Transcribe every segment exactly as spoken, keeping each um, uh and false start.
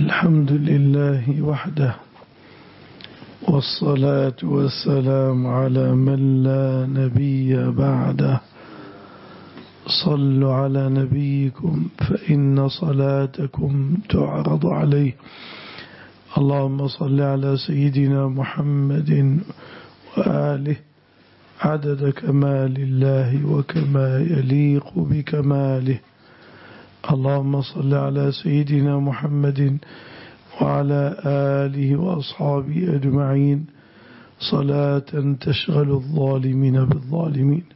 الحمد لله وحده، والصلاة والسلام على من لا نبي بعده. صلوا على نبيكم فإن صلاتكم تعرض عليه. اللهم صل على سيدنا محمد وآله عدد كمال الله وكما يليق بكماله. اللهم صل على سيدنا محمد وعلى آله وأصحابه أجمعين صلاة تشغل الظالمين بالظالمين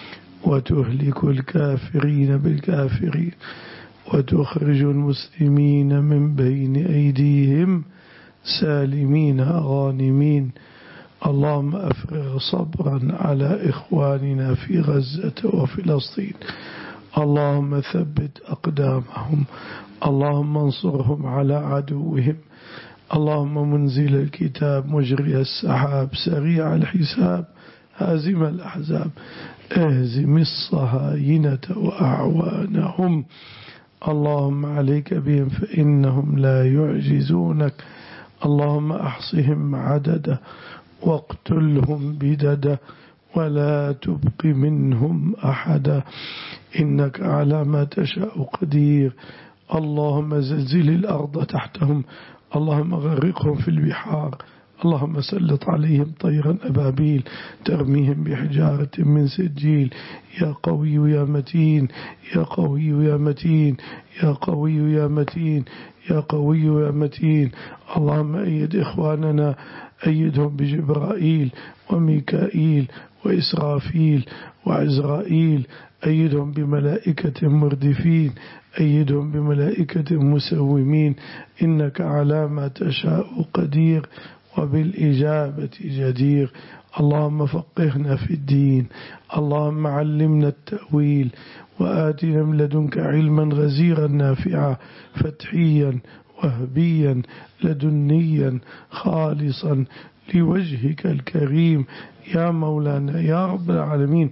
وتهلك الكافرين بالكافرين وتخرج المسلمين من بين أيديهم سالمين غانمين. اللهم أفرغ صبرا على إخواننا في غزة وفلسطين. اللهم ثبت أقدامهم. اللهم انصرهم على عدوهم. اللهم منزل الكتاب مجري السحاب سريع الحساب هازم الأحزاب اهزم الصهاينة وأعوانهم. اللهم عليك بهم فإنهم لا يعجزونك. اللهم أحصهم عددا واقتلهم بددا ولا تبق منهم أحدا إنك على ما تشاء قدير. اللهم زلزل الأرض تحتهم. اللهم غرقهم في البحار. اللهم سلط عليهم طيرا أبابيل ترميهم بحجارة من سجيل. يا قوي يا متين يا قوي يا متين يا قوي يا متين يا قوي يا متين. اللهم أيد إخواننا، أيدهم بجبرائيل وميكائيل وإسرافيل وعزرائيل. أيدهم بملائكة مردفين، أيدهم بملائكة مسومين. إنك على ما تشاء قدير وبالإجابة جدير. اللهم فقهنا في الدين. اللهم علمنا التأويل وآتنا من لدنك علما غزيرا نافعا فتحيا وهبيا لدنيا خالصا لوجهك الكريم يا مولانا يا رب العالمين.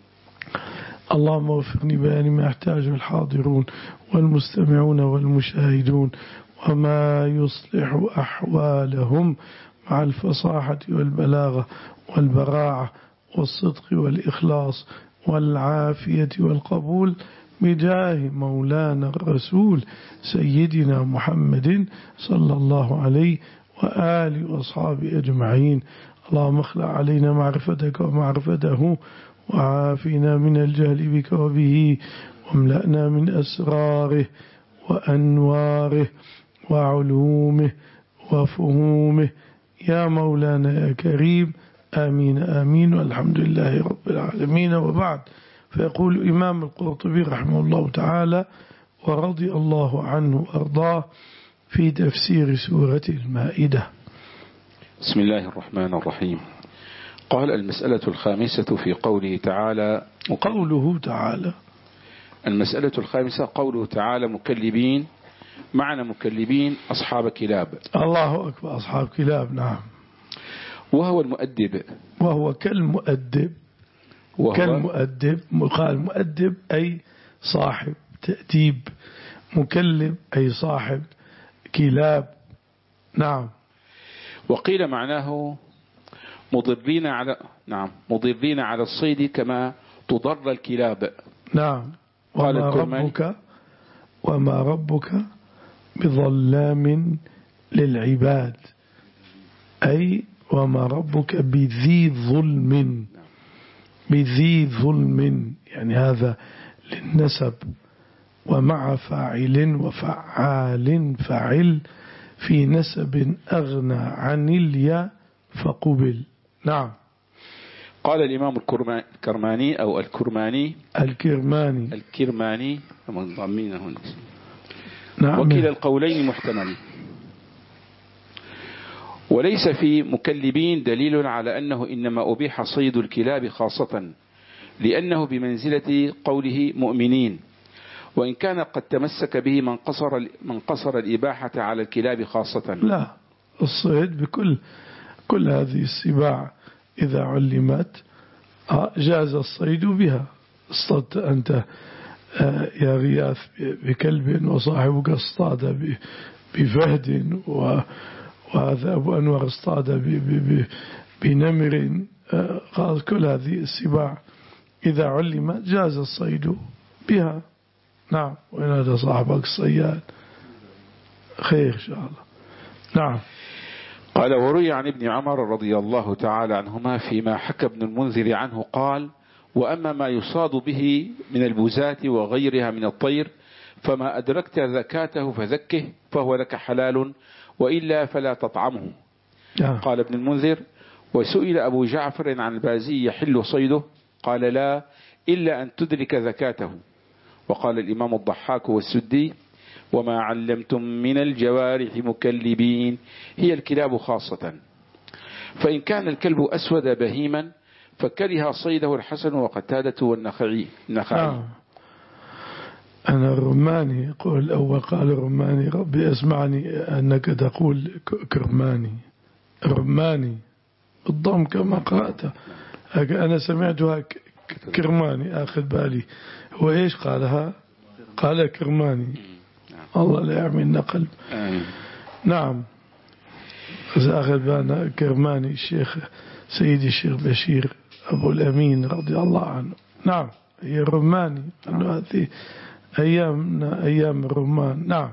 اللهم وفقني بيان ما يحتاجه الحاضرون والمستمعون والمشاهدون وما يصلح أحوالهم مع الفصاحة والبلاغة والبراعة والصدق والإخلاص والعافية والقبول بجاه مولانا الرسول سيدنا محمد صلى الله عليه وآله وأصحابه أجمعين. اللهم اخلع علينا معرفتك ومعرفته وعافنا من الجهل بك وبه واملأنا من أسراره وأنواره وعلومه وفهومه يا مولانا يا كريم. آمين آمين والحمد لله رب العالمين. وبعد، فيقول الإمام القرطبي رحمه الله تعالى ورضي الله عنه وأرضاه في تفسير سورة المائدة. بسم الله الرحمن الرحيم. قال: المسألة الخامسة في قوله تعالى وقوله تعالى المسألة الخامسة قوله تعالى مكلبين. معنى مكلبين أصحاب كلاب. الله أكبر، أصحاب كلاب. نعم. وهو المؤدب، وهو كالمؤدب. وهو كالمؤدب. قال مؤدب أي صاحب تأديب، مكلب أي صاحب كلاب. نعم. وقيل معناه مضرين على نعم مضرين على الصيد كما تضر الكلاب. نعم. وما ربك وما ربك بظلام للعباد، أي وما ربك بذي ظلم. بذي ظلم يعني هذا للنسب، ومع فاعل وفعال فعل في نسب أغنى عن الياء فقبل. نعم. قال الإمام الكرماني أو الكرماني الكرماني الكرماني نعم. وكلا القولين محتمل. وليس في مكلبين دليل على أنه إنما أبيح صيد الكلاب خاصة، لأنه بمنزلة قوله مؤمنين، وإن كان قد تمسك به من قصر من قصر الإباحة على الكلاب خاصة. لا، الصيد بكل كل هذه السباع إذا علمت جاز الصيد بها. اصطدت أنت يا غياث بكلب وصاحبك اصطاد بفهد، وهذا أبو أنور اصطاد بنمر، قال كل هذه السباع إذا علم جاز الصيد بها. نعم. وإن هذا صاحبك الصياد خير إن شاء الله. نعم. قال وروي عن ابن عمر رضي الله تعالى عنهما فيما حكى ابن المنذر عنه قال: وأما ما يصاد به من البزات وغيرها من الطير فما أدركت زكاته فزكه فهو لك حلال، وإلا فلا تطعمه. قال ابن المنذر: وسئل أبو جعفر عن البازي يحل صيده قال: لا، إلا أن تدرك زكاته. وقال الإمام الضحاك والسدي: وما علمتم من الجوارح مكلبين هي الكلاب خاصة، فإن كان الكلب أسود بهيما فكره صيده الحسن وقتادة والنخعي. آه. أنا الرماني يقول الأول، قال الرماني: ربي أسمعني أنك تقول كرماني، رماني بالضم كما قرأت، أنا سمعتها كرماني أخذ بالي. هو إيش قالها؟ قال كرماني. الله لا يعملنا قلب. نعم. أخذ بالنا كرماني الشيخ سيدي الشيخ بشير أبو الأمين رضي الله عنه. نعم. هي الرماني، أنه هذه أيامنا أيام الرمان. نعم.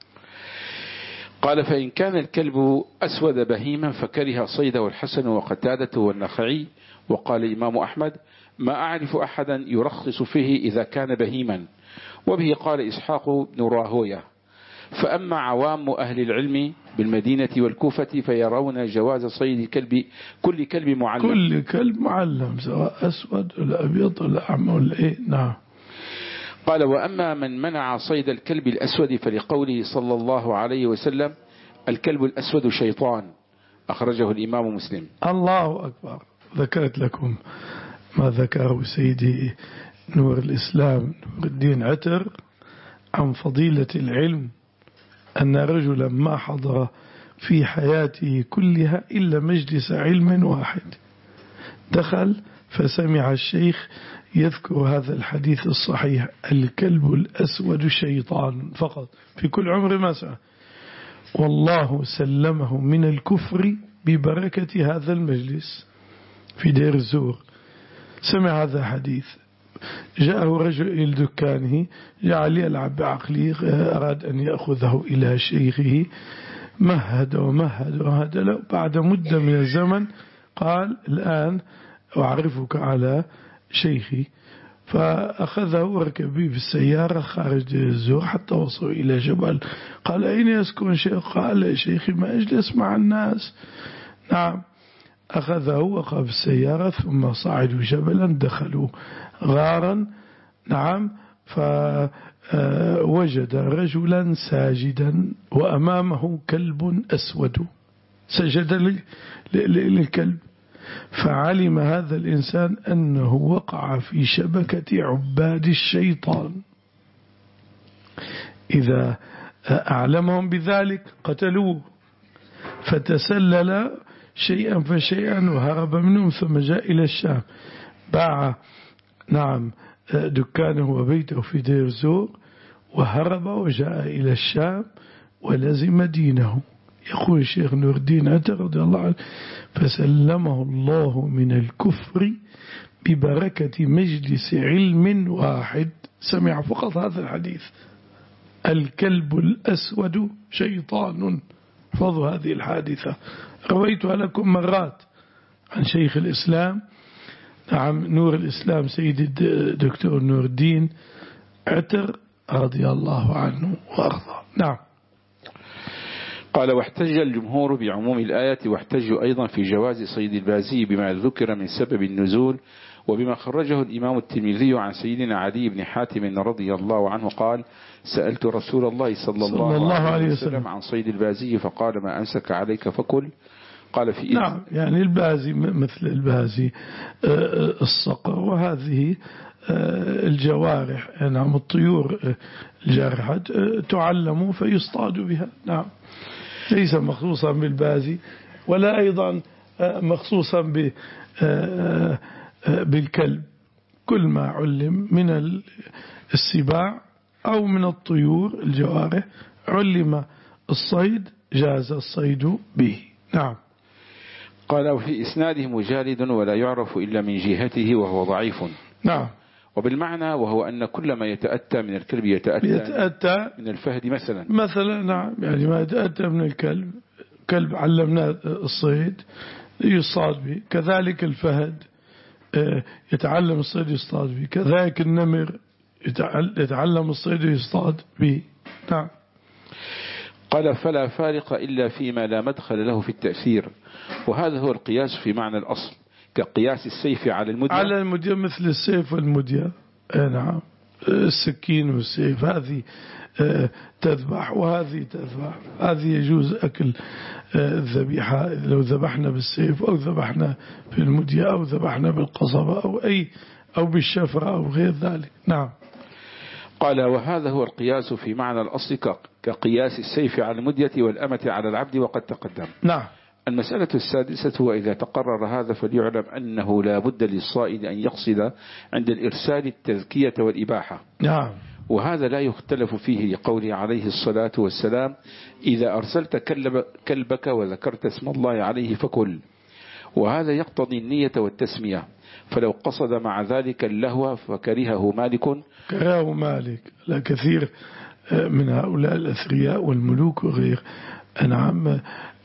قال: فإن كان الكلب أسود بهيما فكره صيده الحسن وقتادة والنخعي. وقال الإمام أحمد: ما أعرف أحدا يرخص فيه إذا كان بهيما. وبه قال إسحاق بن راهويه: فأما عوام أهل العلم بالمدينة والكوفة فيرون جواز صيد كلب كل كلب معلم، كل كلب معلم سواء أسود ولا أبيض ولا أحمر ولا إيه. نعم. قال: وأما من منع صيد الكلب الأسود فلقوله صلى الله عليه وسلم: الكلب الأسود شيطان، أخرجه الإمام مسلم. الله أكبر. ذكرت لكم ما ذكره سيدي نور الإسلام نور الدين عتر عن فضيلة العلم، أن رجلا ما حضر في حياته كلها إلا مجلس علم واحد، دخل فسمع الشيخ يذكر هذا الحديث الصحيح: الكلب الأسود شيطان، فقط في كل عمر ما سمع، والله سلمه من الكفر ببركة هذا المجلس في دير الزور. سمع هذا الحديث، جاءه رجل إلى دكانه، جعل يلعب بعقله، أراد أن يأخذه إلى شيخه، مهد ومهد ومهد له. بعد مدة من الزمن قال: الآن أعرفك على شيخي. فأخذه وركب به في السيارة خارج الزور حتى وصلوا إلى جبل. قال: أين يسكن شيخ؟ قال: شيخي ما أجلس مع الناس. نعم. أخذه وقف السيارة ثم صعدوا جبلا، دخلوا غارا. نعم. فوجد رجلا ساجدا وأمامه كلب أسود، سجد للكلب. فعلم هذا الإنسان أنه وقع في شبكة عباد الشيطان. إذا أعلمهم بذلك قتلوه، فتسلل شيئا فشيئا وهرب منهم، ثم جاء إلى الشام، باع نعم دكانه وبيته في دير زور وهرب وجاء إلى الشام ولزم دينه. يقول الشيخ نور الدين عتر رضي الله عنه: فسلمه الله من الكفر ببركة مجلس علم واحد سمع فقط هذا الحديث: الكلب الأسود شيطان. احفظوا هذه الحادثة، رويتها لكم مرات عن شيخ الإسلام نعم نور الإسلام سيد الدكتور نور الدين عتر رضي الله عنه وأرضاه. نعم. قال: واحتج الجمهور بعموم الآية، واحتجوا أيضا في جواز صيد البازي بما ذكر من سبب النزول، وبما خرجه الإمام الترمذي عن سيدنا عدي بن حاتم رضي الله عنه قال: سألت رسول الله صلى الله, صلى الله عليه وسلم عن صيد البازي فقال: ما أمسك عليك فكل. قال: في نعم. يعني البازي مثل البازي الصقر وهذه الجوارح، نعم الطيور الجارحة تعلم فيصطاد بها. نعم. ليس مخصوصا بالبازي ولا أيضا مخصوصا بالكلب. كل ما علم من السباع أو من الطيور الجوارح علم الصيد جاز الصيد به. نعم. قال وفي إسناده مجالد ولا يعرف إلا من جهته وهو ضعيف. نعم. وبالمعنى وهو أن كل ما يتأتى من الكلب يتأتى, يتأتى من الفهد مثلا مثلا. نعم، يعني ما يتأتى من الكلب، كلب علمنا الصيد يصطاد به، كذلك الفهد يتعلم الصيد يصطاد به، كذلك النمر يتعلم الصيد يصطاد به. نعم. قال فلا فارق إلا فيما لا مدخل له في التأثير، وهذا هو القياس في معنى الأصل كقياس السيف على المدية. على المدية مثل السيف والمدية. نعم. السكين والسيف هذه تذبح وهذه تذبح، هذه يجوز أكل الذبيحة لو ذبحنا بالسيف أو ذبحنا في المدية أو ذبحنا بالقصبة أو أي أو بالشفرة أو غير ذلك. نعم. قال وهذا هو القياس في معنى الأصل كقياس السيف على المدية والأمة على العبد وقد تقدم. نعم. المسألة السادسة وإذا تقرر هذا فليعلم أنه لا بد للصائد أن يقصد عند الإرسال التزكية والإباحة. نعم. وهذا لا يختلف فيه لقوله عليه الصلاة والسلام إذا أرسلت كلبك وذكرت اسم الله عليه فكل، وهذا يقتضي النية والتسمية، فلو قصد مع ذلك اللهو فكرهه مالك. كرهه مالك، لا كثير من هؤلاء الأثرياء والملوك وغير نعم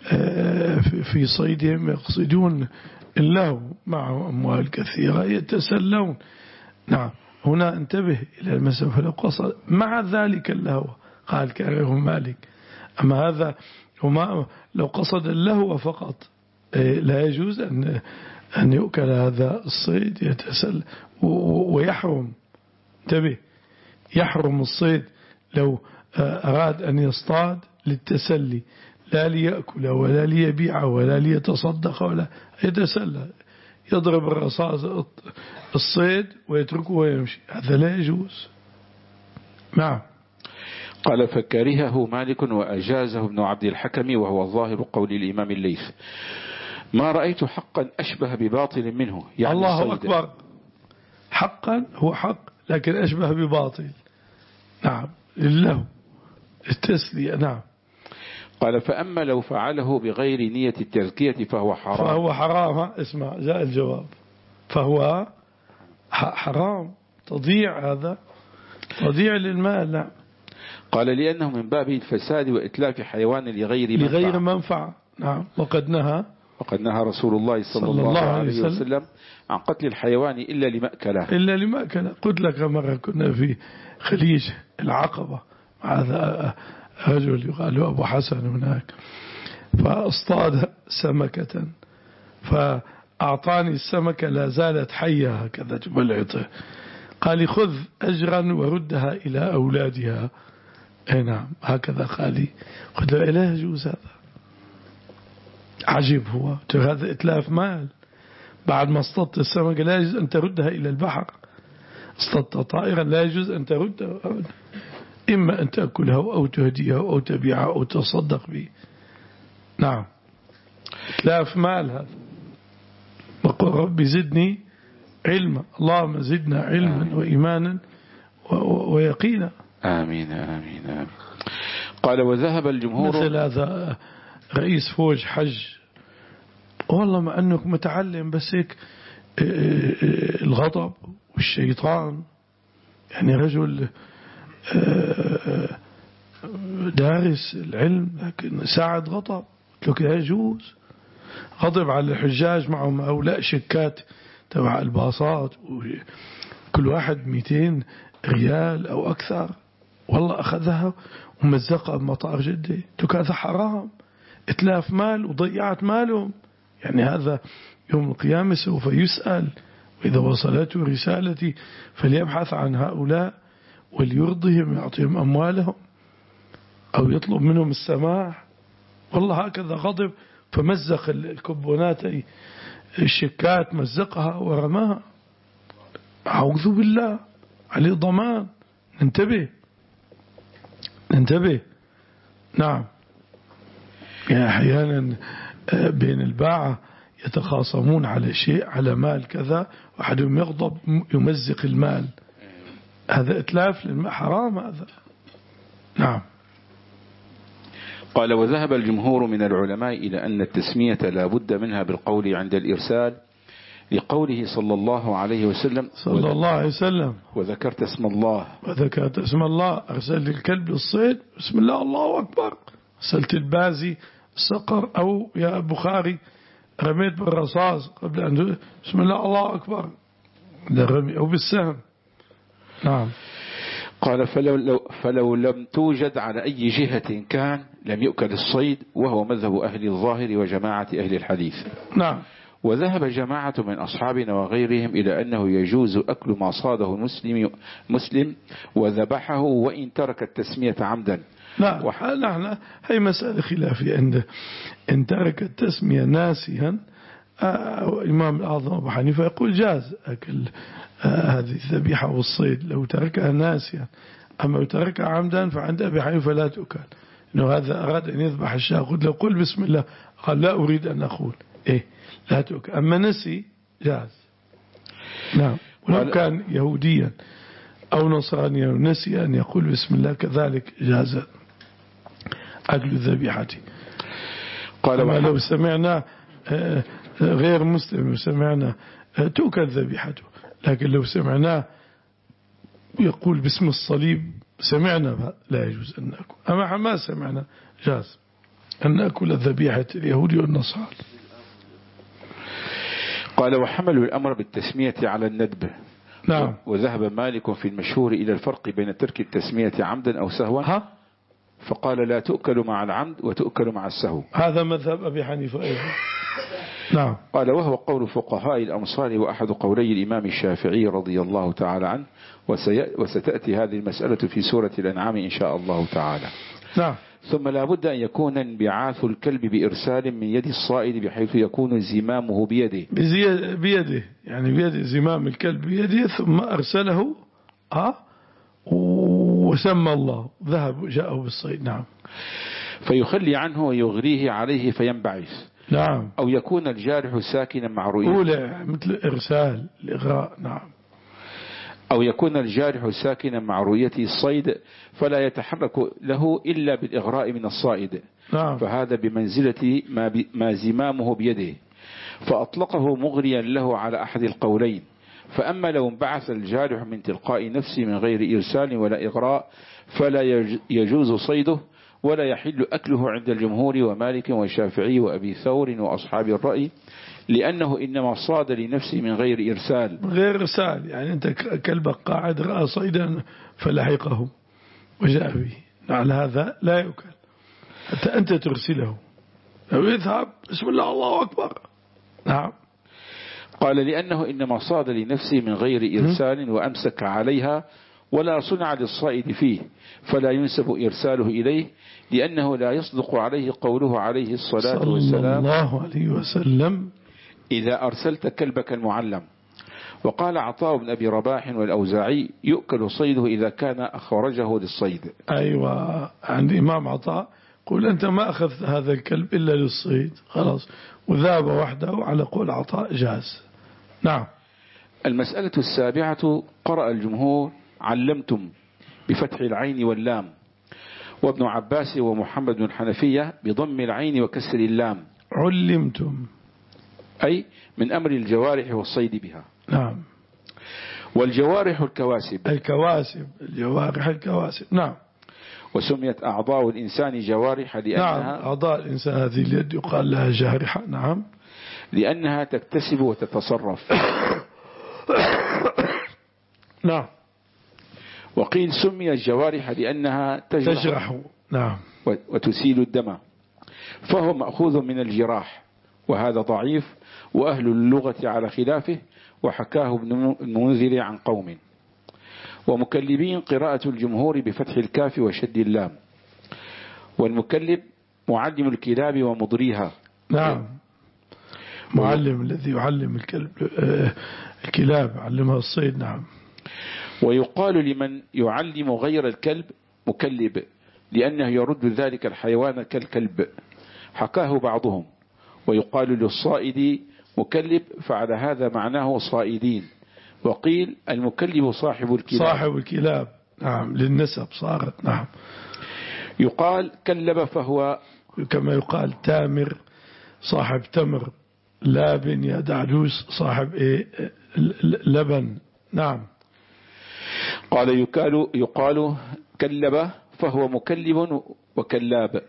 في صيدهم يقصدون اللهو، معه أموال كثيرة يتسلون. نعم. هنا انتبه إلى المسألة، فلو قصد مع ذلك اللهو قال كرهه مالك. أما هذا وما لو قصد اللهو فقط لا يجوز أن أن يؤكل هذا الصيد يتسل ويحرم. انتبه، يحرم الصيد لو أراد أن يصطاد للتسلي، لا ليأكل ولا ليبيع ولا ليتصدق ولا يتسلى، يضرب الرصاص الصيد ويتركه ويمشي، هذا لا يجوز. نعم. قال فكرهه مالك وأجازه ابن عبد الحكم وهو ظاهر قول الإمام الليث. ما رأيت حقا أشبه بباطل منه، يعني الله الصيد. أكبر، حقا هو حق لكن أشبه بباطل. نعم، لله التسلية. نعم. قال فأما لو فعله بغير نية التزكية فهو حرام. فهو حرام. اسمع جاء الجواب، فهو حرام، تضيع، هذا تضيع للمال. نعم. قال لأنه من باب الفساد وإتلاف حيوان لغير منفعة. لغير منفعة. نعم. وقد نهى وقد نهى رسول الله صلى, صلى الله عليه وسلم, وسلم عن قتل الحيوان إلا لمأكله. إلا لمأكله. قلت لك مرة كنا في خليج العقبة مع هذا رجل يقال أبو حسن هناك، فاصطاد سمكة فأعطاني السمكة لا زالت حية هكذا تبلعته، قال لي خذ أجرا وردها إلى أولادها. اي نعم هكذا قال لي، قلت له لا يجوز هذا. عجيب، هو هذا إتلاف مال. بعد ما اصطدت السمكة لا يجوز أن تردها إلى البحر، اصطدت طائرا لا يجوز أن تردها أبدا، إما أن تأكلها أو تهديها أو تبيعها أو تصدق به. نعم، إتلاف مال هذا. وقل ربي زدني علما، اللهم زدنا علما آمين. وإيمانا ويقينا. آمين آمين آمين. قال وذهب الجمهور. مثل هذا رئيس فوج حج، والله ما أنك متعلم بس هيك الغضب والشيطان، يعني رجل دارس العلم لكن ساعة غضب. قلت له يجوز. غضب على الحجاج معهم هؤلاء شكات تبع الباصات كل واحد مئتين ريال أو أكثر، والله أخذها ومزقها بمطار جدة. قلت له هذا حرام، إتلاف مال وضيعت مالهم، يعني هذا يوم القيامة سوف يسأل، وإذا وصلته رسالتي فليبحث عن هؤلاء وليرضهم يعطيهم أموالهم أو يطلب منهم السماح. والله هكذا غضب فمزق الكبونات الشكات، مزقها ورماها. أعوذ بالله، عليه ضمان. ننتبه ننتبه. نعم. يعني أحيانا بين الباعة يتخاصمون على شيء، على مال كذا، وأحدهم يغضب يمزق المال، هذا إتلاف للمال، حرام هذا. نعم. قال وذهب الجمهور من العلماء إلى أن التسمية لا بد منها بالقول عند الإرسال لقوله صلى الله عليه وسلم صلى الله عليه وسلم وذكرت اسم الله وذكرت اسم الله. أرسلت الكلب للصيد بسم الله الله أكبر. أرسلت البازي الصقر أو يا بخاري رميت بالرصاص قبل أن بسم الله الله أكبر للرمي أو بالسهم. نعم. قال فلو, لو فلو لم توجد على أي جهة كان لم يؤكل الصيد، وهو مذهب أهل الظاهر وجماعة أهل الحديث. نعم. وذهب جماعة من أصحابنا وغيرهم إلى أنه يجوز أكل ما صاده المسلم مسلم وذبحه وإن ترك التسمية عمدا. نعم. نحن هي مسألة خلافية عنده. إن ترك التسمية ناسيا إمام الأعظم أبو حنيفة يقول جاز أكل هذه الذبيحة والصيد لو تركها ناسيا، أما لو تركها عمدا فعند أبي حنيفة لا تؤكل، إنه هذا أراد أن يذبح الشاة قلت له قل بسم الله قال لا أريد أن أقول إيه لا تؤكل، أما نسي جاز. نعم. ولو كان يهوديا أو نصرانيا ونسي أن يقول بسم الله كذلك جاز أكل الذبيحة. قال أما لو سمعنا غير مسلم سمعنا تؤكل ذبيحته، لكن لو سمعناه يقول باسم الصليب سمعنا لا يجوز أن نأكل، أما ما سمعنا جاز أن نأكل الذبيحة اليهودي والنصارى. قال وحملوا الأمر بالتسمية على الندب. نعم. وذهب مالك في المشهور إلى الفرق بين ترك التسمية عمدا أو سهوا، ها؟ فقال لا تؤكل مع العمد وتؤكل مع السهو. هذا مذهب أبي حنيفة أيضا. نعم. قال وهو قول فقهاء الأمصار وأحد قولي الإمام الشافعي رضي الله تعالى عنه، وستأتي هذه المسألة في سورة الأنعام إن شاء الله تعالى. نعم. ثم لا بد أن يكون انبعاث الكلب بإرسال من يد الصائد بحيث يكون زمامه بيده بيده يعني بيد زمام الكلب بيده ثم أرسله ها وسمى الله ذهب وجاءه بالصيد. نعم. فيخلي عنه ويغريه عليه فينبعث. نعم. أو يكون الجارح ساكنا مع رؤيته أولى مثل إرسال الإغراء. نعم. أو يكون الجارح ساكنا مع رؤيته الصيد فلا يتحرك له إلا بالإغراء من الصائد. نعم. فهذا بمنزلة ما, ب... ما زمامه بيده، فأطلقه مغريا له على أحد القولين. فأما لو انبعث الجارح من تلقاء نفسه من غير إرسال ولا إغراء فلا يجوز صيده ولا يحل أكله عند الجمهور ومالك والشافعي وأبي ثور وأصحاب الرأي، لأنه إنما صاد لنفسه من غير إرسال. من غير إرسال يعني أنت كلبك قاعد رأى صيدا فلحقه وجاء به، على هذا لا يؤكل حتى أنت ترسله لو يذهب بسم الله الله أكبر. نعم. قال لأنه إنما صاد لنفسه من غير إرسال وأمسك عليها ولا صنع للصائد فيه فلا ينسب إرساله إليه، لأنه لا يصدق عليه قوله عليه الصلاة والسلام صلى الله عليه وسلم إذا أرسلت كلبك المعلم. وقال عطاء بن أبي رباح والأوزاعي يؤكل صيده إذا كان أخرجه للصيد. أيوة عند إمام عطاء قول أنت ما أخذت هذا الكلب إلا للصيد خلاص وذهب وحده على قول عطاء جاز. نعم. المسألة السابعة قرأ الجمهور علمتم بفتح العين واللام، وابن عباس ومحمد بن الحنفية بضم العين وكسر اللام. علمتم أي من أمر الجوارح والصيد بها. نعم. والجوارح الكواسب الكواسب الجوارح الكواسب. نعم. وسميت أعضاء الإنسان جوارح لأنها نعم. أعضاء الإنسان هذه اليد يقال لها جارحة. نعم. لأنها تكتسب وتتصرف. نعم. وقيل سمي الجوارح لأنها تجرح, تجرح. نعم. وتسيل الدم، فهو مأخوذ من الجراح، وهذا ضعيف وأهل اللغة على خلافه، وحكاه ابن المنذر عن قوم. ومكلبين قراءة الجمهور بفتح الكاف وشد اللام. والمكلب معلم الكلاب ومضريها. نعم. معلم الذي يعلم الكلب الكلاب علمها الصيد. نعم. ويقال لمن يعلم غير الكلب مكلب لأنه يرد ذلك الحيوان كالكلب، حكاه بعضهم. ويقال للصائد مكلب فعلى هذا معناه صائدين. وقيل المكلب صاحب الكلاب. صاحب الكلاب. نعم. للنسب صارت. نعم. يقال كلب فهو كما يقال تامر صاحب تمر، لابن يا دعدوس صاحب إيه لبن. نعم. قال يقال, يقال كلب فهو مكلب وكلاب.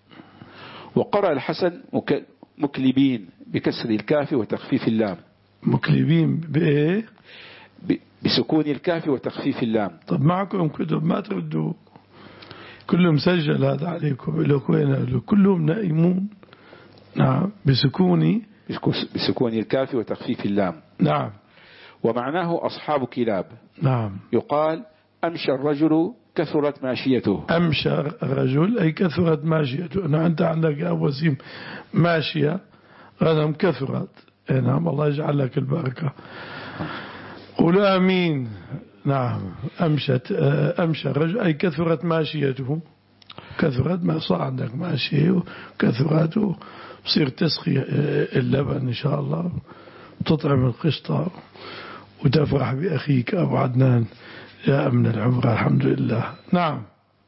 وقرأ الحسن مكلبين بكسر الكاف وتخفيف اللام. مكلبين بإيه؟ بسكون الكاف وتخفيف اللام. طب معكم كتب ما تردوا، كله مسجل هذا عليكم، لكم كلهم نائمون. نعم. بسكون بسكون الكاف وتخفيف اللام. نعم. ومعناه أصحاب كلاب. نعم. يقال أمشى الرجل كثرت ماشيته. أمشى الرجل أي كثرت ماشيته. أنا أنت عندك يا أبو وسيم ماشية غنم كثرت. نعم. الله يجعل لك البركة. قولوا آمين. نعم. أمشت أمشى الرجل أي كثرت ماشيته، كثرت ما صار عندك ماشية وكثرت، وصير تسقي اللبن إن شاء الله، وتطعم القشطة، وتفرح بأخيك أبو عدنان جاء من العمرة الحمد لله. نعم.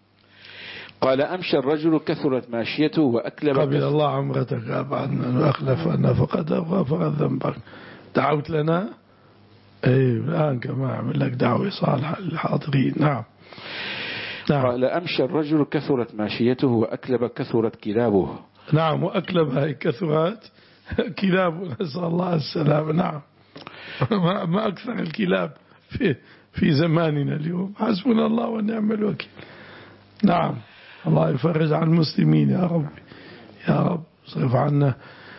قال أمشى الرجل كثرت ماشيته وأكلب. قبل الله عمرتك يا أبو عدنان وأخلف أنا فقد غفر ذنبك. دعوت لنا أي الآن كما أعمل لك دعوة صالحة للحاضرين. نعم. نعم. قال أمشى الرجل كثرت ماشيته وأكلب كثرت كلابه. نعم. وأكلب هاي كثرت كلابه، نسأل الله السلامة. نعم. ما أكثر الكلاب في في زماننا اليوم. حسبنا الله ونعم الوكيل. نعم. الله يفرج عن المسلمين يا رب يا رب. صرف عنا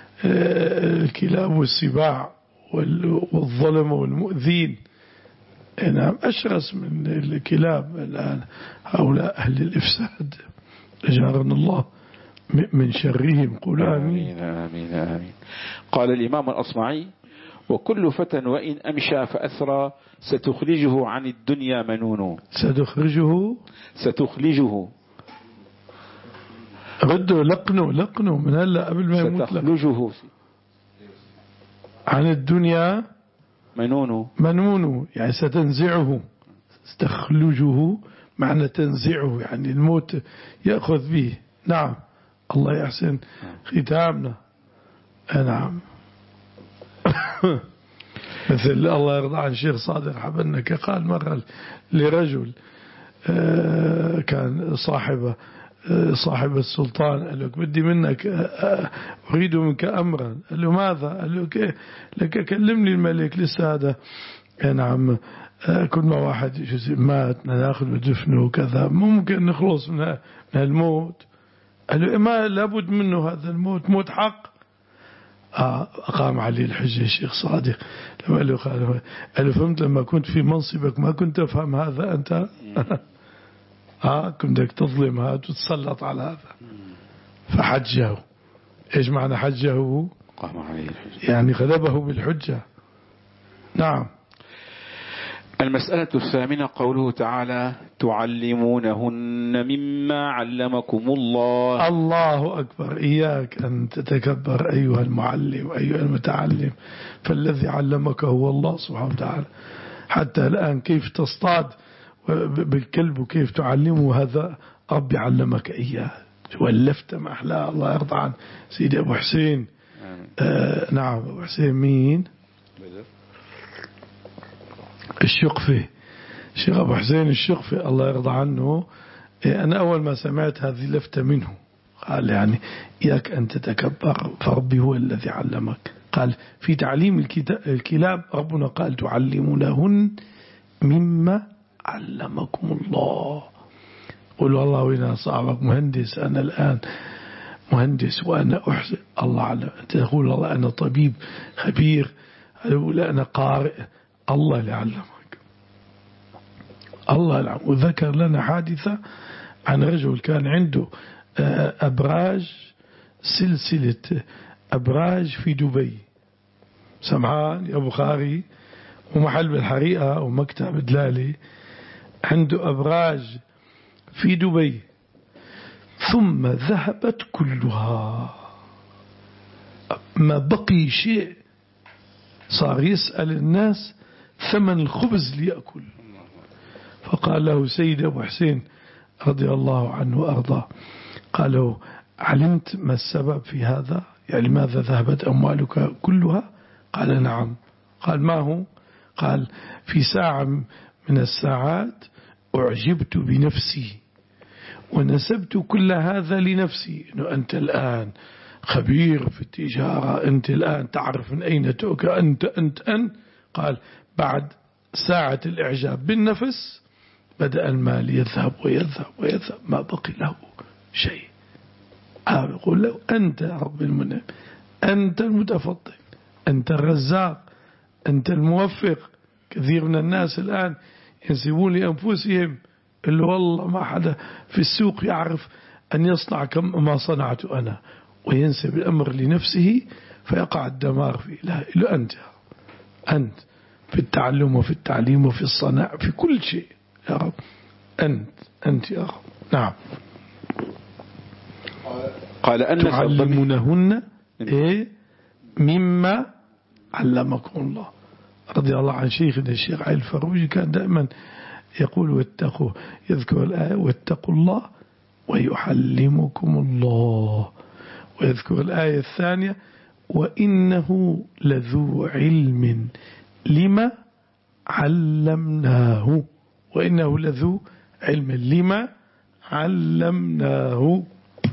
الكلاب والسباع والظلم والمؤذين. نعم. أشرس من الكلاب الآن هؤلاء أهل الإفساد، أجارنا الله من شرهم. قل آمين. آمين آمين. قال الإمام الأصمعي: وكل فتى وإن أمشى فأثرى ستخرجه عن الدنيا منون. ستخرجه ستخرجه ردوا لقنوا لقنوا من هلا قبل ما يموت. ستخرجه عن الدنيا منون. منون يعني ستنزعه. ستخرجه معنى تنزعه يعني الموت يأخذ به. نعم. الله يحسن ختامنا. نعم. مثل الله يرضى عن الشيخ صادق حبنك قال مرة لرجل كان صاحب صاحب السلطان، قال لك بدي منك أريد منك أمرا. قال له ماذا؟ قال له لك كلمني الملك لسه هذا. نعم. كل ما واحد مات ناخذ بدفنه وكذا، ممكن نخلص من الموت. قال له ما لابد منه هذا الموت، موت حق. أقام عليه الحجة الشيخ صادق لما قال له قال له فهمت لما كنت في منصبك ما كنت أفهم هذا أنت. ها كنت تظلم هذا وتتسلط على هذا. فحجه. إيش معنى حجه؟ قام عليه الحجة يعني غلبه بالحجة. نعم. المسألة الثامنة قوله تعالى: تعلمونهن مما علمكم الله. الله أكبر. إياك أن تتكبر أيها المعلم أيها المتعلم، فالذي علمك هو الله سبحانه وتعالى. حتى الآن كيف تصطاد بالكلب وكيف تعلمه، هذا ربي علمك إياه. ولفت ما أحلى. الله يرضى عن سيدي أبو حسين. آه نعم. أبو حسين مين؟ الشقفي. الشيخ أبو حسين الشقفي الله يرضى عنه. أنا أول ما سمعت هذه لفتة منه قال يعني إياك أن تتكبر فربي هو الذي علمك. قال في تعليم الكلاب ربنا قال تعلمونهن مما علمكم الله. قولوا الله وإنا صاحبك مهندس، أنا الآن مهندس وأنا أحسن الله علم. أنت تقول الله أنا طبيب خبير، لا أنا قارئ. الله اللي علمك. الله اللي علمك. وذكر لنا حادثة عن رجل كان عنده أبراج، سلسلة أبراج في دبي. سمعان يا بخاري ومحل بالحريقة ومكتب دلالي، عنده أبراج في دبي ثم ذهبت كلها، ما بقي شيء. صار يسأل الناس ثمن الخبز ليأكل. فقال له سيد أبو حسين رضي الله عنه وأرضاه قالوا علمت ما السبب في هذا؟ يعني لماذا ذهبت أموالك كلها؟ قال نعم. قال ما هو؟ قال في ساعة من الساعات أعجبت بنفسي ونسبت كل هذا لنفسي، إنه أنت الآن خبير في التجارة، أنت الآن تعرف من أين تؤكل، أنت أنت أنت قال بعد ساعة الإعجاب بالنفس بدأ المال يذهب ويذهب ويذهب، ما بقي له شيء. يقول له أنت رب المنعم، أنت المتفضل، أنت الرزاق، أنت الموفق. كثير من الناس الآن ينسبون لأنفسهم اللي والله ما حدا في السوق يعرف أن يصنع كم ما صنعت أنا، وينسب الأمر لنفسه فيقع الدمار فيه. لا إلا أنت، أنت في التعلم وفي التعليم وفي الصناعة في كل شيء يا رب، أنت أنت يا رب. نعم. قال أن تعلمونهن إيه مما علمكم الله. رضي الله عن شيخنا الشيخ علي الفروجي كان دائما يقول واتقوا، يذكر الآية واتقوا الله ويعلمكم الله، ويذكر الآية الثانية وإنه لذو علم لما علمناه، وإنه لذو علم لما علمناه.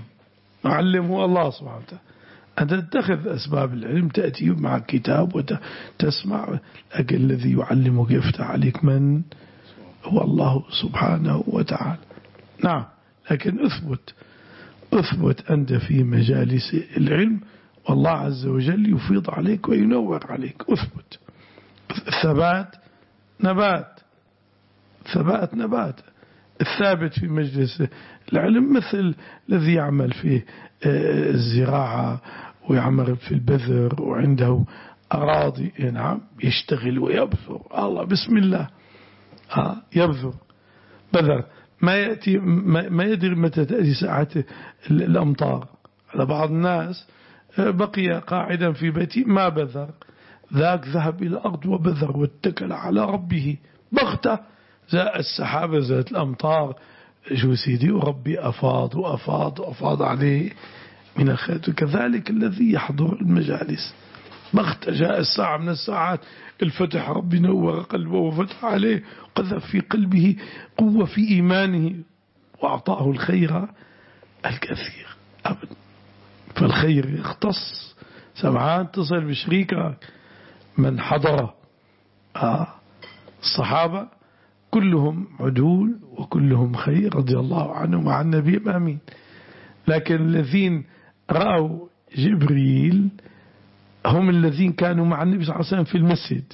علمه الله سبحانه وتعالى. أنت تتخذ أسباب العلم، تأتي مع كتاب وتسمع، لكن الذي يعلمك يفتح عليك من هو الله سبحانه وتعالى. نعم. لكن أثبت أثبت أنت في مجالس العلم والله عز وجل يفيض عليك وينور عليك. أثبت. الثبات نبات، ثبات نبات. الثابت في مجلس العلم مثل الذي يعمل في الزراعة ويعمل في البذر وعنده أراضي، نعم، يشتغل ويبذر، الله بسم الله آه يبذر بذر، ما يأتي ما يدري متى تأتي ساعة الأمطار. على بعض الناس بقي قاعدا في بيته ما بذر، ذاك ذهب إلى الأرض وبذر واتكل على ربه، بغته جاء السحابة زادت الأمطار، شو سيدي وربي أفاض وأفاض وأفاض عليه من الخير. كذلك الذي يحضر المجالس بغت جاء الساعة من الساعات الفتح، ربي نور قلبه وفتح عليه وقذف في قلبه قوة في إيمانه وأعطاه الخير الكثير أبدا. فالخير يختص. سمعان تصل بشريكك من حضر آه الصحابة كلهم عدول وكلهم خير رضي الله عنهم وعن النبي آمين. لكن الذين رأوا جبريل هم الذين كانوا مع النبي صلى الله عليه وسلم في المسجد،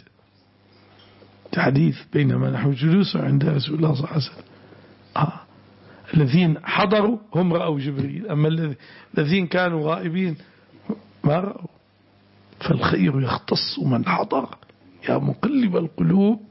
حديث بينما نحن جلوس عند رسول الله صلى الله عليه وسلم. آه. الذين حضروا هم رأوا جبريل، أما الذين كانوا غائبين ما رأوا. فالخير يختص من حضر. يا مقلب القلوب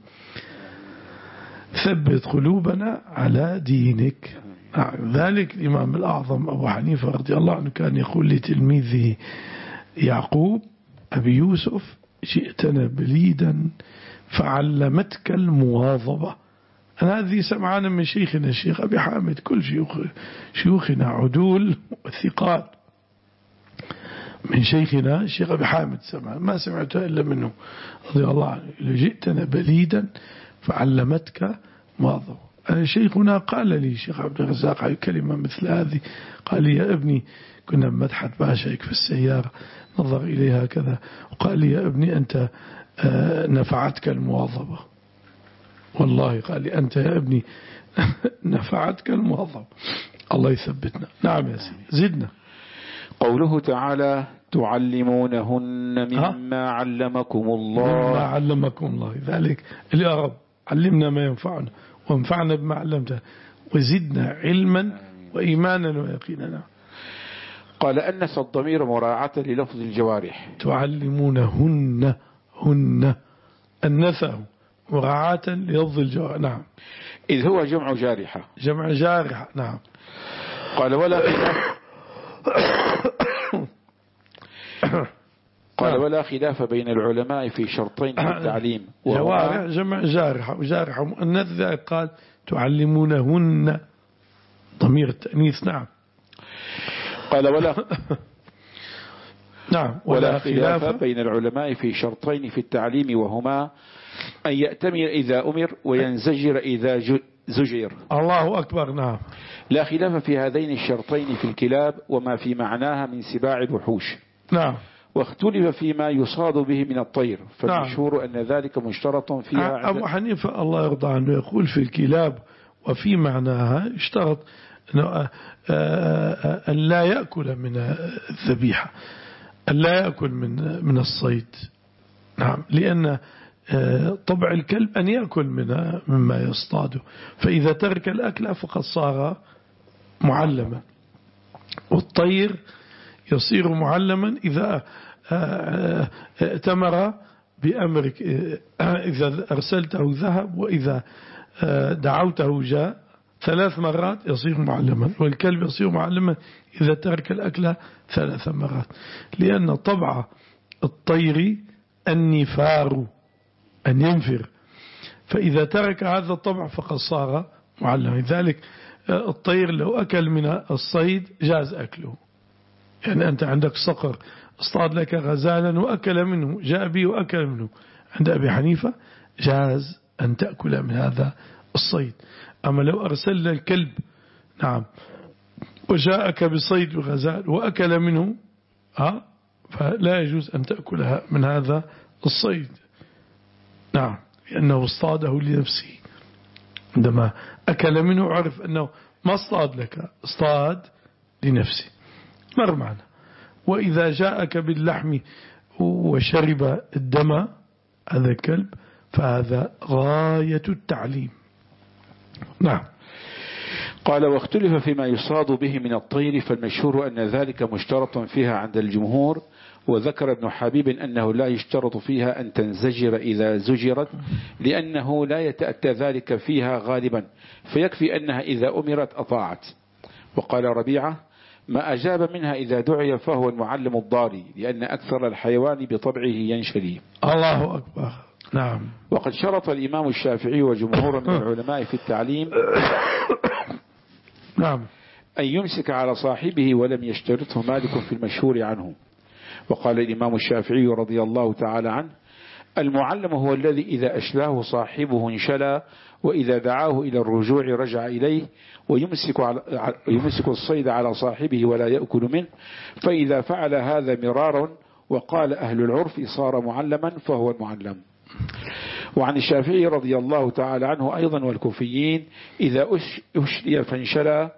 ثبت قلوبنا على دينك. ذلك الإمام الأعظم أبو حنيفة رضي الله عنه كان يقول لتلميذه يعقوب أبي يوسف جئتنا بليدا فعلمتك المواظبة. أنا هذه سمعنا من شيخنا الشيخ أبي حامد، كل شيوخ شيوخنا عدول وثقات. من شيخنا الشيخ أبي حامد سمع ما سمعته إلا منه رضي الله عنه، جئتنا بليدا فعلمتك مواظبة. شيخنا قال لي شيخ عبد الرزاق على كلمة مثل هذه، قال لي يا ابني كنا بمدحت باشيك في السيارة نظر إليها كذا وقال لي يا ابني أنت نفعتك المواظبة. والله قال لي أنت يا ابني نفعتك المواظبة. الله يثبتنا. نعم يا سيدي زدنا. قوله تعالى تعلمونهن مما علمكم الله. مما علمكم الله. ذلك اللي يا رب علمنا ما ينفعنا وانفعنا بما علمتنا وزدنا علما وإيمانا ويقينا. قال أنس الضمير مراعاة للفظ الجوارح. تعلمونهن هن أنثه مراعاة للفظ الجوارح. نعم. إذ هو جمع جارحة. جمع جارحة. نعم. قال ولا خلاف قال ولا خلاف بين العلماء في شرطين في التعليم. جوارح جمع جارحة، وجارحة مؤنث ذلك قال تعلمونهن ضمير التأنيث. نعم. قال ولا نعم ولا خلاف بين العلماء في شرطين في التعليم، وهما أن يأتمر إذا أمر وينزجر إذا زجر. الله أكبر. نعم. لا خلاف في هذين الشرطين في الكلاب وما في معناها من سباع الوحوش. نعم. واختلف فيما يصاد به من الطير، فالمشهور أن ذلك مشترط فيها. أبو حنيفة الله يرضى عنه يقول في الكلاب وفي معناها اشترط أن لا يأكل من الذبيحة، أن لا يأكل من من الصيد. نعم. لأن طبع الكلب أن يأكل من مما يصطاده، فإذا ترك الأكل فقد صار معلما، والطير يصير معلما إذا ائتمر بأمرك، إذا أرسلته ذهب، وإذا دعوته جاء. ثلاث مرات يصير معلما، والكلب يصير معلما إذا ترك الأكل ثلاث مرات، لأن طبع الطير النفار، أن ينفر، فإذا ترك هذا الطبع فقد صار معلما. لذلك الطير لو أكل من الصيد جاز أكله. يعني أنت عندك صقر اصطاد لك غزالا وأكل منه، جاء به وأكل منه، عند أبي حنيفة جاز أن تأكل من هذا الصيد. أما لو أرسل الكلب نعم وجاءك بصيد وغزال وأكل منه ها فلا يجوز أن تأكلها من هذا الصيد. نعم. لأنه اصطاده لنفسه، عندما أكل منه عرف أنه ما اصطاد لك، اصطاد لنفسه. مر معنا. وإذا جاءك باللحم وشرب الدم هذا الكلب فهذا غاية التعليم. نعم. قال واختلف فيما يصاد به من الطير، فالمشهور أن ذلك مشترط فيها عند الجمهور. وذكر ابن حبيب أنه لا يشترط فيها أن تنزجر إذا زجرت، لأنه لا يتأتى ذلك فيها غالبا، فيكفي أنها إذا أمرت أطاعت. وقال ربيعة ما أجاب منها إذا دعي فهو المعلم الضاري، لأن أكثر الحيوان بطبعه ينشري. الله أكبر. نعم. وقد شرط الإمام الشافعي وجمهور من العلماء في التعليم نعم أن يمسك على صاحبه، ولم يشترطه مالك في المشهور عنه. وقال الإمام الشافعي رضي الله تعالى عنه المعلم هو الذي إذا أشلاه صاحبه انشلى، وإذا دعاه إلى الرجوع رجع إليه، ويمسك, على يمسك الصيد على صاحبه ولا يأكل منه، فإذا فعل هذا مرارا وقال أهل العرف صار معلما فهو المعلم. وعن الشافعي رضي الله تعالى عنه أيضا والكوفيين إذا أشلي فانشلى،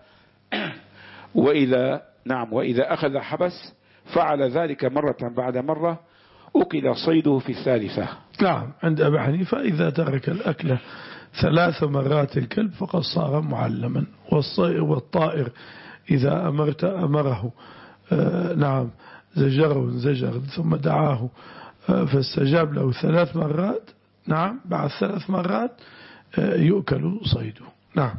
وإذا نعم وإذا أخذ حبس، فعل ذلك مرة بعد مرة، أكل صيده في الثالثة. نعم. عند أبي حنيفة إذا ترك الأكل ثلاث مرات الكلب فقد صار معلما. والطائر إذا أمرت أمره آه نعم زجره زجر ثم دعاه آه فاستجاب له ثلاث مرات نعم بعد ثلاث مرات آه يؤكل صيده. نعم.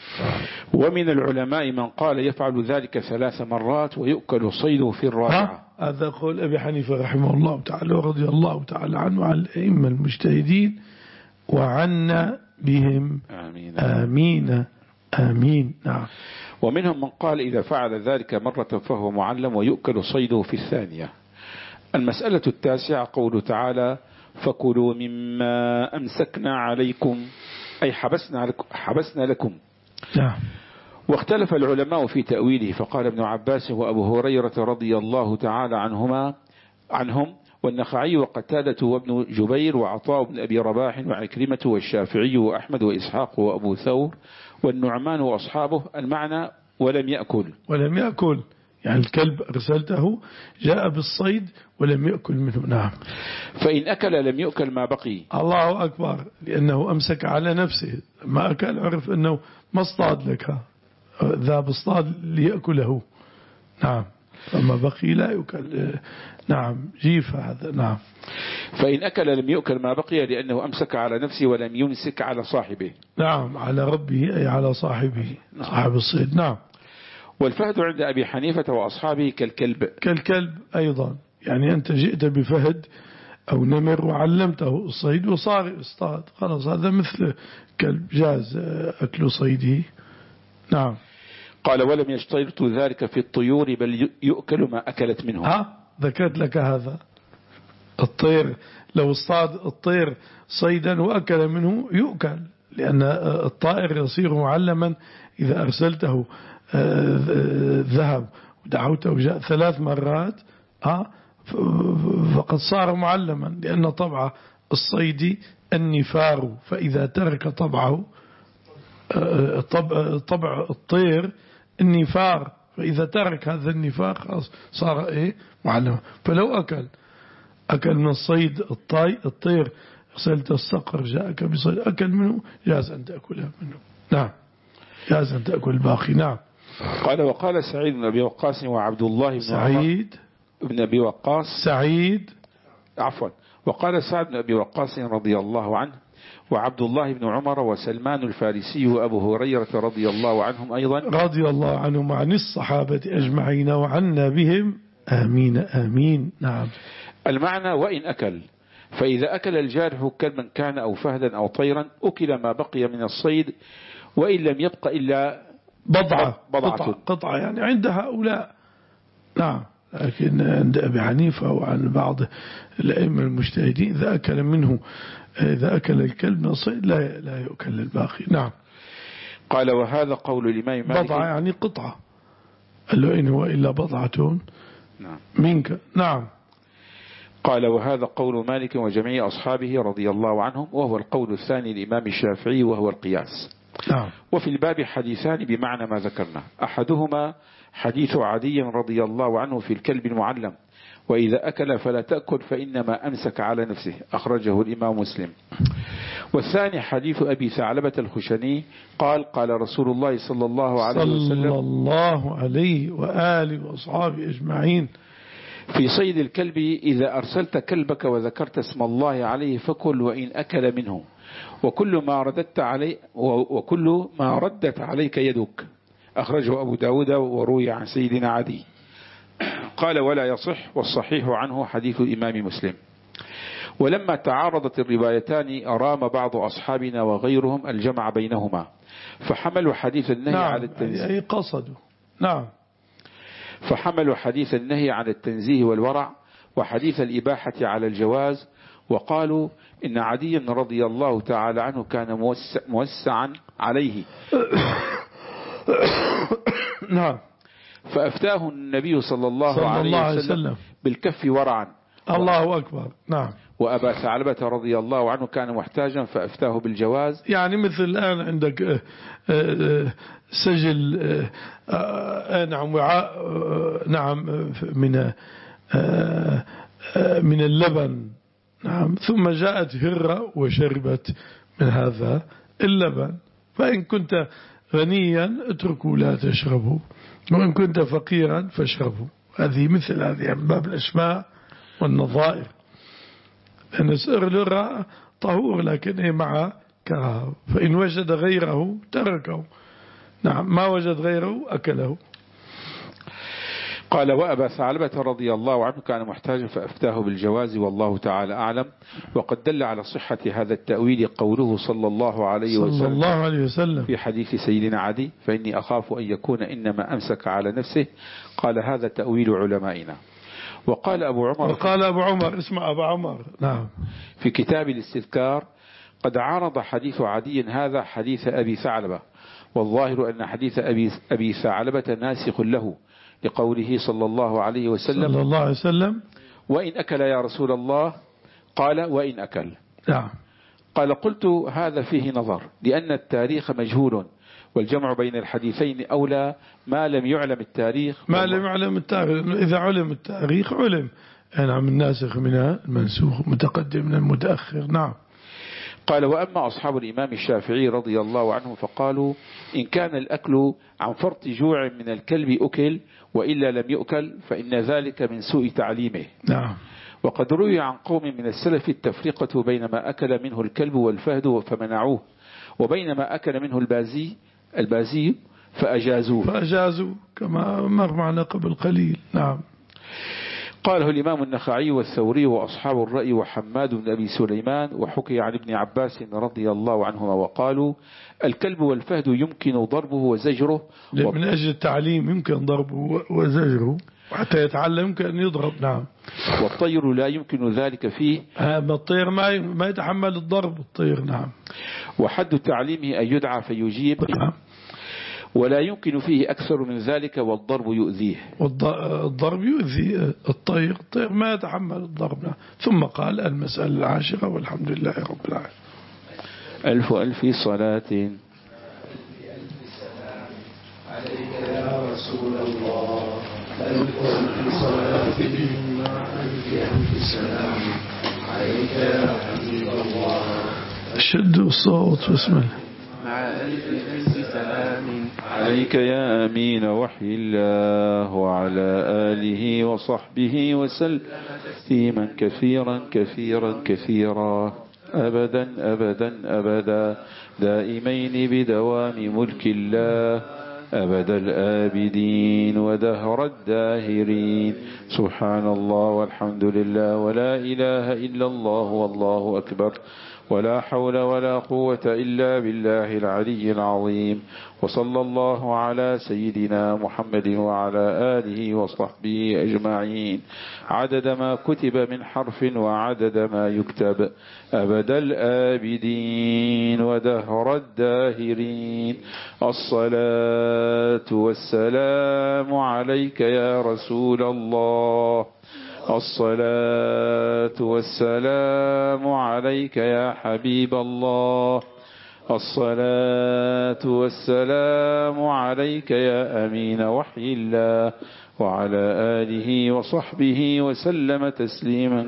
ومن العلماء من قال يفعل ذلك ثلاث مرات ويؤكل صيده في الرابعة. هذا قول أبي حنيفة رحمه الله تعالى ورضي الله تعالى عنه وعن الأئمة المجتهدين وعنا بهم آمين آمين, آمين. نعم. ومنهم من قال إذا فعل ذلك مرة فهو معلم ويؤكل صيده في الثانية. المسألة التاسعة قوله تعالى فكلوا مما أمسكنا عليكم، أي حبسنا, حبسنا لكم. نعم. واختلف العلماء في تأويله، فقال ابن عباس وأبو هريرة رضي الله تعالى عنهما عنهم والنخعي وقتادة وابن جبير وعطاء بن أبي رباح وعكرمة والشافعي وأحمد وإسحاق وأبو ثور والنعمان وأصحابه. المعنى ولم يأكل. ولم يأكل يعني الكلب أرسلته جاء بالصيد ولم يأكل منه. نعم. فإن أكل لم يؤكل ما بقي. الله أكبر. لأنه أمسك على نفسه، ما أكل عرف أنه ما اصطاد لك، ذهب اصطاد ليأكله. نعم. فما بقي لا يؤكل. نعم. جيف هذا. نعم. فإن أكل لم يؤكل ما بقي لأنه أمسك على نفسه ولم يمسك على صاحبه. نعم. على ربه أي على صاحبه صاحب الصيد. نعم. والفهد عند أبي حنيفة وأصحابه كالكلب. كالكلب أيضا، يعني أنت جئت بفهد أو نمر وعلمته الصيد وصار اصطاد، خلاص هذا مثل كلب جاز أكل صيده. نعم. قال ولم يشترطوا ذلك في الطيور بل يؤكل ما أكلت منه. ها ذكرت لك هذا. الطير لو اصطاد الطير صيدا وأكل منه يؤكل، لأن الطائر يصير معلما إذا أرسلته ذهب ودعوته جاء ثلاث مرات فقد صار معلما، لأن طبع الصيد النفار، فإذا ترك طبعه طبع, طبع الطير النفار، فإذا ترك هذا النفار خلاص صار إيه معلما. فلو أكل أكل من الصيد الطي الطير أرسلت الصقر جاءك بصيد أكل منه جاز أن تأكلها منه. نعم جاز أن تأكل الباقي. نعم. قال وقال سعيد بن أبي وقاص وعبد الله بن سعيد بن أبي وقاص سعيد عفوا وقال سعد بن أبي وقاص رضي الله عنه وعبد الله بن عمر وسلمان الفارسي وأبو هريرة رضي الله عنهم أيضا رضي الله عنهم وعن الصحابة أجمعين وعنا بهم آمين آمين. نعم. المعنى وإن أكل، فإذا أكل الجارح كلبا كان أو فهدا أو طيرا أكل ما بقي من الصيد، وإن لم يبق إلا بضعة بضعة قطعة, قطعة يعني عند هؤلاء. نعم. لكن عند أبي حنيفة وعن بعض الأئمة المجتهدين إذا أكل منه إذا أكل الكلب من الصيد لا لا يؤكل الباقي. نعم. قال وهذا قول الإمام مالك. بضعة يعني قطعة، قال له إن هو إلا بضعة نعم. منك. نعم. قال وهذا قول مالك وجميع أصحابه رضي الله عنهم، وهو القول الثاني للإمام الشافعي وهو القياس. نعم. وفي الباب حديثان بمعنى ما ذكرنا، أحدهما حديث عدي رضي الله عنه في الكلب المعلم وإذا أكل فلا تأكل فإنما أمسك على نفسه، أخرجه الإمام مسلم. والثاني حديث أبي ثعلبة الخشني قال قال رسول الله صلى الله عليه وسلم صلى الله عليه وآله وأصحابه أجمعين في صيد الكلب إذا أرسلت كلبك وذكرت اسم الله عليه فكل وإن أكل منه، وكل ما رددت عليه وكل ما ردت عليك يدك، أخرجه أبو داود وروي عن سيدنا عدي. قال ولا يصح، والصحيح عنه حديث الإمام مسلم. ولما تعارضت الروايتان أرام بعض أصحابنا وغيرهم الجمع بينهما فحملوا حديث النهي نعم. على التنزيه. أي قصدوا. نعم. فحملوا حديث النهي عن التنزيه والورع وحديث الإباحة على الجواز، وقالوا إن عدي رضي الله تعالى عنه كان موسع موسعا عليه نعم. فأفتاه النبي صلى الله, صلى عليه, الله عليه وسلم, وسلم بالكف ورعا. الله أكبر. نعم. وأبا ثعلبة رضي الله عنه كان محتاجا فأفتاه بالجواز. يعني مثل الآن عندك سجل نعم وعاء نعم من من اللبن، نعم، ثم جاءت هرة وشربت من هذا اللبن، فإن كنت غنيا اتركوا لا تشربوا، وإن كنت فقيرا فاشربوا. هذه مثل هذه من باب الأسماء والنظائر، أن سئر الهرة طهور لكن إيه مع كراهه، فإن وجد غيره تركه، نعم، ما وجد غيره أكله. قال وأبا ثعلبة رضي الله عنه كان محتاجا فأفتاه بالجواز والله تعالى أعلم. وقد دل على صحة هذا التأويل قوله صلى الله عليه وسلم, صلى الله عليه وسلم في حديث سيدنا عدي فإني أخاف أن يكون إنما أمسك على نفسه. قال هذا تأويل علمائنا. وقال أبو عمر وقال أبو عمر اسمع أبو عمر نعم في كتاب الاستذكار قد عارض حديث عدي هذا حديث أبي ثعلبة، والظاهر أن حديث أبي, أبي ثعلبة ناسخ له لقوله صلى الله عليه وسلم صلى الله عليه وسلم وإن أكل يا رسول الله، قال وإن أكل. نعم. قال قلت هذا فيه نظر، لأن التاريخ مجهول، والجمع بين الحديثين أولى ما لم يعلم التاريخ. ما لم يعلم التاريخ، إذا علم التاريخ علم نعم الناسخ من المنسوخ، متقدم من المتأخر. نعم. قال وأما أصحاب الإمام الشافعي رضي الله عنه فقالوا إن كان الأكل عن فرط جوع من الكلب أكل، وإلا لم يؤكل، فإن ذلك من سوء تعليمه. نعم. وقد روي عن قوم من السلف التفرقة بين ما أكل منه الكلب والفهد فمنعوه، وبين ما أكل منه البازي البازي فأجازوه فأجازوا كما مر معنا قبل قليل. نعم. قاله الإمام النخعي والثوري وأصحاب الرأي وحماد بن أبي سليمان، وحكي عن ابن عباس رضي الله عنهما وقالوا الكلب والفهد يمكن ضربه وزجره. من أجل التعليم يمكن ضربه وزجره، وحتى يتعلم يمكن أن يضرب. نعم. والطير لا يمكن ذلك فيه، هذا الطير ما ما يتحمل الضرب الطير. نعم. وحد تعليمه أن يدعى فيجيب. نعم. ولا يمكن فيه أكثر من ذلك، والضرب يؤذيه. والضرب يؤذي الطير، الطير ما يتحمل الضرب. ثم قال المسألة العاشرة والحمد لله رب العالمين. ألف ألف صلاة عليك يا رسول الله، ألف ألف صلاة مع ألف ألف سلام عليك يا حبيب الله. شدوا الصوت بسم الله. مع ألف ألف سلام عليك يا أمين وحي الله، وعلى آله وصحبه وسلم تسليما كثيرا كثيرا كثيرا أبدا أبدا أبدا دائمين بدوام ملك الله أبد الآبدين ودهر الداهرين. سبحان الله والحمد لله ولا إله إلا الله والله أكبر، ولا حول ولا قوة إلا بالله العلي العظيم. وصلى الله على سيدنا محمد وعلى آله وصحبه أجمعين، عدد ما كتب من حرف وعدد ما يكتب، أبد الآبدين ودهر الداهرين. الصلاة والسلام عليك يا رسول الله، الصلاة والسلام عليك يا حبيب الله، الصلاة والسلام عليك يا أمين وحي الله، وعلى آله وصحبه وسلم تسليما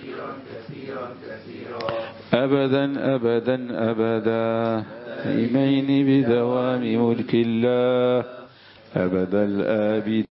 أبدا أبدا أبدا دائمين بدوام ملك الله أبد الآبدين.